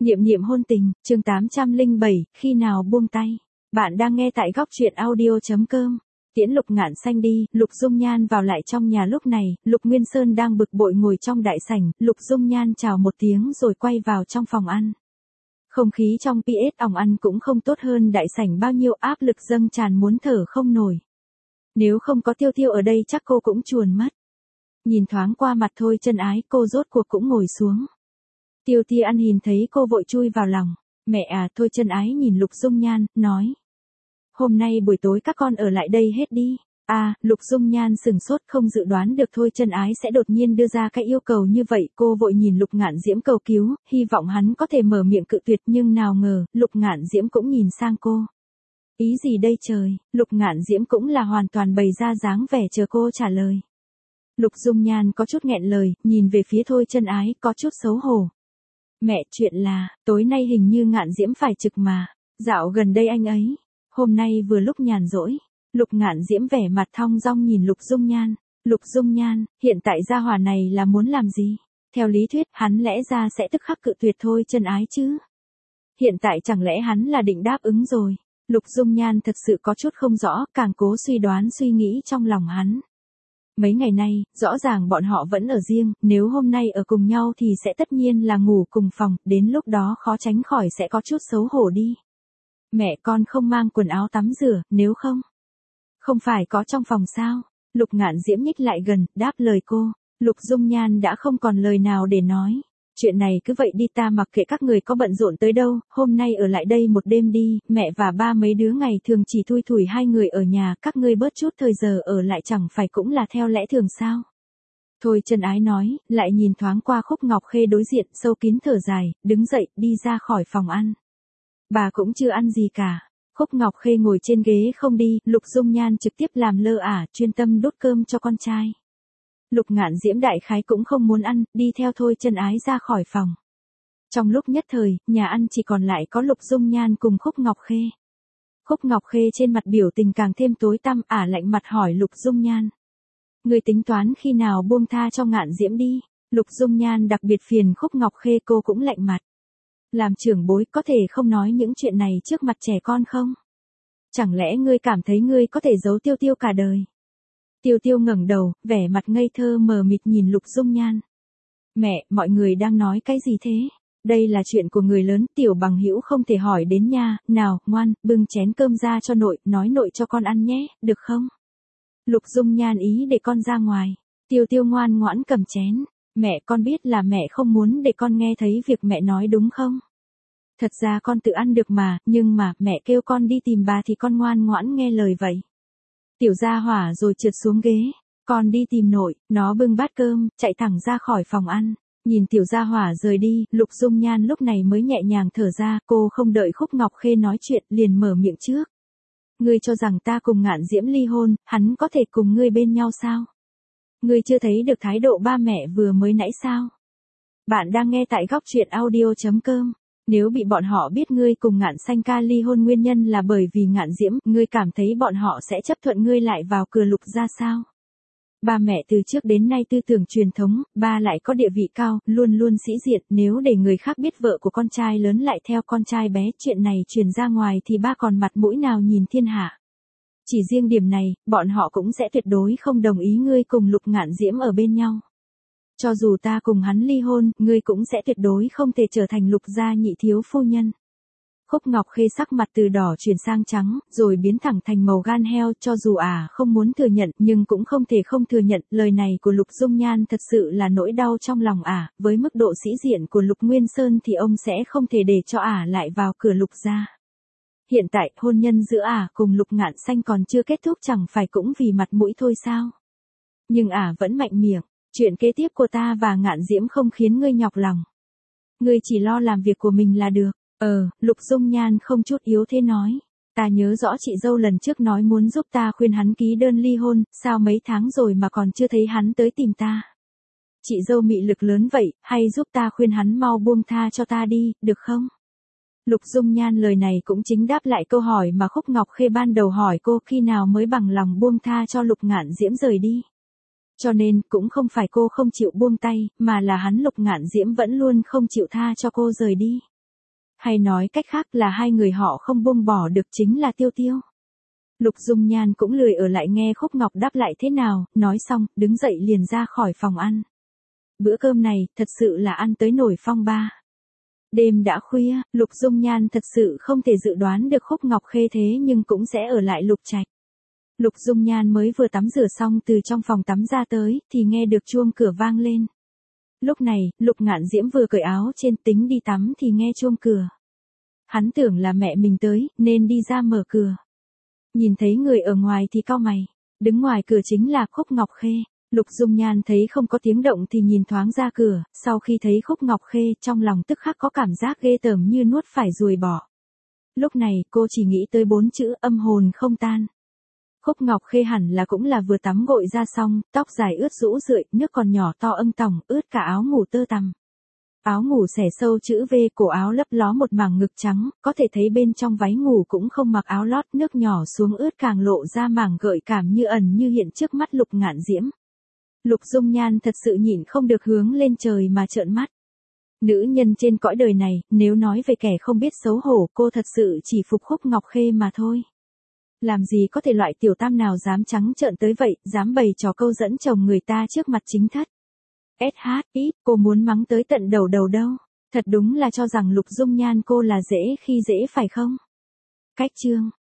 Niệm niệm hôn tình, chương 807, khi nào buông tay. Bạn đang nghe tại góc truyện audio.com. Tiễn Lục Ngạn Xanh đi, Lục Dung Nhan vào lại trong nhà lúc này, Lục Nguyên Sơn đang bực bội ngồi trong đại sảnh, Lục Dung Nhan chào một tiếng rồi quay vào trong phòng ăn. Không khí trong PS phòng ăn cũng không tốt hơn đại sảnh bao nhiêu, áp lực dâng tràn muốn thở không nổi. Nếu không có Tiêu Tiêu ở đây chắc cô cũng chuồn mất. Nhìn thoáng qua mặt Thôi Chân Ái, cô rốt cuộc cũng ngồi xuống. Tiêu Ti ăn nhìn thấy cô vội chui vào lòng. Mẹ à, Thôi Chân Ái nhìn Lục Dung Nhan, nói. Hôm nay buổi tối các con ở lại đây hết đi. À, Lục Dung Nhan sừng sốt không dự đoán được Thôi Chân Ái sẽ đột nhiên đưa ra cái yêu cầu như vậy. Cô vội nhìn Lục Ngạn Diễm cầu cứu, hy vọng hắn có thể mở miệng cự tuyệt nhưng nào ngờ, Lục Ngạn Diễm cũng nhìn sang cô. Ý gì đây trời, Lục Ngạn Diễm cũng là hoàn toàn bày ra dáng vẻ chờ cô trả lời. Lục Dung Nhan có chút nghẹn lời, nhìn về phía Thôi Chân Ái, có chút xấu hổ. Mẹ, chuyện là, tối nay hình như Ngạn Diễm phải trực mà, dạo gần đây anh ấy, hôm nay vừa lúc nhàn rỗi. Lục Ngạn Diễm vẻ mặt thong dong nhìn Lục Dung Nhan. Lục Dung Nhan, hiện tại gia hỏa này là muốn làm gì? Theo lý thuyết, hắn lẽ ra sẽ tức khắc cự tuyệt Thôi Chân Ái chứ. Hiện tại chẳng lẽ hắn là định đáp ứng rồi? Lục Dung Nhan thật sự có chút không rõ, càng cố suy đoán suy nghĩ trong lòng hắn. Mấy ngày nay, rõ ràng bọn họ vẫn ở riêng, nếu hôm nay ở cùng nhau thì sẽ tất nhiên là ngủ cùng phòng, đến lúc đó khó tránh khỏi sẽ có chút xấu hổ đi. Mẹ con không mang quần áo tắm rửa, nếu không. Không phải có trong phòng sao? Lục Ngạn Diễm nhích lại gần, đáp lời cô. Lục Dung Nhan đã không còn lời nào để nói. Chuyện này cứ vậy đi, ta mặc kệ các người có bận rộn tới đâu, hôm nay ở lại đây một đêm đi, mẹ và ba mấy đứa ngày thường chỉ thui thủi hai người ở nhà, các ngươi bớt chút thời giờ ở lại chẳng phải cũng là theo lẽ thường sao. Thôi Chân Ái nói, lại nhìn thoáng qua Khúc Ngọc Khê đối diện, sâu kín thở dài, đứng dậy, đi ra khỏi phòng ăn. Bà cũng chưa ăn gì cả. Khúc Ngọc Khê ngồi trên ghế không đi, Lục Dung Nhan trực tiếp làm lơ ả, chuyên tâm đốt cơm cho con trai. Lục Ngạn Diễm đại khái cũng không muốn ăn, đi theo Thôi Chân Ái ra khỏi phòng. Trong lúc nhất thời, nhà ăn chỉ còn lại có Lục Dung Nhan cùng Khúc Ngọc Khê. Khúc Ngọc Khê trên mặt biểu tình càng thêm tối tăm, ả lạnh mặt hỏi Lục Dung Nhan. Người tính toán khi nào buông tha cho Ngạn Diễm đi? Lục Dung Nhan đặc biệt phiền Khúc Ngọc Khê, cô cũng lạnh mặt. Làm trưởng bối có thể không nói những chuyện này trước mặt trẻ con không? Chẳng lẽ ngươi cảm thấy ngươi có thể giấu Tiêu Tiêu cả đời? Tiêu Tiêu ngẩng đầu, vẻ mặt ngây thơ mờ mịt nhìn Lục Dung Nhan. Mẹ, mọi người đang nói cái gì thế? Đây là chuyện của người lớn, tiểu bằng hữu không thể hỏi đến nha, nào, ngoan, bưng chén cơm ra cho nội, nói nội cho con ăn nhé, được không? Lục Dung Nhan ý để con ra ngoài. Tiêu Tiêu ngoan ngoãn cầm chén. Mẹ, con biết là mẹ không muốn để con nghe thấy việc mẹ nói đúng không? Thật ra con tự ăn được mà, nhưng mà, mẹ kêu con đi tìm bà thì con ngoan ngoãn nghe lời vậy. Tiểu gia hỏa rồi trượt xuống ghế. Con đi tìm nội, nó bưng bát cơm, chạy thẳng ra khỏi phòng ăn. Nhìn tiểu gia hỏa rời đi, Lục Dung Nhan lúc này mới nhẹ nhàng thở ra, cô không đợi Khúc Ngọc Khê nói chuyện, liền mở miệng trước. Ngươi cho rằng ta cùng Ngạn Diễm ly hôn, hắn có thể cùng ngươi bên nhau sao? Ngươi chưa thấy được thái độ ba mẹ vừa mới nãy sao? Bạn đang nghe tại góc truyện audio.com. Nếu bị bọn họ biết ngươi cùng Ngạn Xanh ca ly hôn nguyên nhân là bởi vì Ngạn Diễm, ngươi cảm thấy bọn họ sẽ chấp thuận ngươi lại vào cửa Lục gia sao? Ba mẹ từ trước đến nay tư tưởng truyền thống, ba lại có địa vị cao, luôn luôn sĩ diện, nếu để người khác biết vợ của con trai lớn lại theo con trai bé, chuyện này truyền ra ngoài thì ba còn mặt mũi nào nhìn thiên hạ. Chỉ riêng điểm này, bọn họ cũng sẽ tuyệt đối không đồng ý ngươi cùng Lục Ngạn Diễm ở bên nhau. Cho dù ta cùng hắn ly hôn, ngươi cũng sẽ tuyệt đối không thể trở thành Lục gia nhị thiếu phu nhân. Khúc Ngọc Khê sắc mặt từ đỏ chuyển sang trắng, rồi biến thẳng thành màu gan heo, cho dù không muốn thừa nhận, nhưng cũng không thể không thừa nhận, lời này của Lục Dung Nhan thật sự là nỗi đau trong lòng với mức độ sĩ diện của Lục Nguyên Sơn thì ông sẽ không thể để cho lại vào cửa Lục gia. Hiện tại, hôn nhân giữa cùng Lục Ngạn Xanh còn chưa kết thúc chẳng phải cũng vì mặt mũi thôi sao? Nhưng vẫn mạnh miệng, chuyện kế tiếp của ta và Ngạn Diễm không khiến ngươi nhọc lòng. Ngươi chỉ lo làm việc của mình là được. Lục Dung Nhan không chút yếu thế nói. Ta nhớ rõ chị dâu lần trước nói muốn giúp ta khuyên hắn ký đơn ly hôn, sao mấy tháng rồi mà còn chưa thấy hắn tới tìm ta. Chị dâu mị lực lớn vậy, hay giúp ta khuyên hắn mau buông tha cho ta đi, được không? Lục Dung Nhan lời này cũng chính đáp lại câu hỏi mà Khúc Ngọc Khê ban đầu hỏi cô khi nào mới bằng lòng buông tha cho Lục Ngạn Diễm rời đi. Cho nên, cũng không phải cô không chịu buông tay, mà là hắn Lục Ngạn Diễm vẫn luôn không chịu tha cho cô rời đi. Hay nói cách khác là hai người họ không buông bỏ được chính là Tiêu Tiêu. Lục Dung Nhan cũng lười ở lại nghe Khúc Ngọc đáp lại thế nào, nói xong, đứng dậy liền ra khỏi phòng ăn. Bữa cơm này, thật sự là ăn tới nổi phong ba. Đêm đã khuya, Lục Dung Nhan thật sự không thể dự đoán được Khúc Ngọc Khê thế nhưng cũng sẽ ở lại Lục Trạch. Lục Dung Nhan mới vừa tắm rửa xong từ trong phòng tắm ra tới, thì nghe được chuông cửa vang lên. Lúc này, Lục Ngạn Diễm vừa cởi áo trên tính đi tắm thì nghe chuông cửa. Hắn tưởng là mẹ mình tới, nên đi ra mở cửa. Nhìn thấy người ở ngoài thì cau mày. Đứng ngoài cửa chính là Khúc Ngọc Khê. Lục Dung Nhan thấy không có tiếng động thì nhìn thoáng ra cửa, sau khi thấy Khúc Ngọc Khê trong lòng tức khắc có cảm giác ghê tởm như nuốt phải ruồi bọ. Lúc này cô chỉ nghĩ tới 4 chữ âm hồn không tan. Khúc Ngọc Khê hẳn là cũng là vừa tắm gội ra xong, tóc dài ướt rũ rượi, nước còn nhỏ to âng tỏng, ướt cả áo ngủ tơ tằm. Áo ngủ xẻ sâu chữ V, cổ áo lấp ló một mảng ngực trắng, có thể thấy bên trong váy ngủ cũng không mặc áo lót, nước nhỏ xuống ướt càng lộ ra mảng gợi cảm như ẩn như hiện trước mắt Lục Ngạn Diễm. Lục Dung Nhan thật sự nhịn không được hướng lên trời mà trợn mắt. Nữ nhân trên cõi đời này, nếu nói về kẻ không biết xấu hổ, cô thật sự chỉ phục Khúc Ngọc Khê mà thôi. Làm gì có thể loại tiểu tam nào dám trắng trợn tới vậy, dám bày trò câu dẫn chồng người ta trước mặt chính thất. SHI, cô muốn mắng tới tận đầu đâu. Thật đúng là cho rằng Lục Dung Nhan cô là dễ khi dễ phải không? Cách chương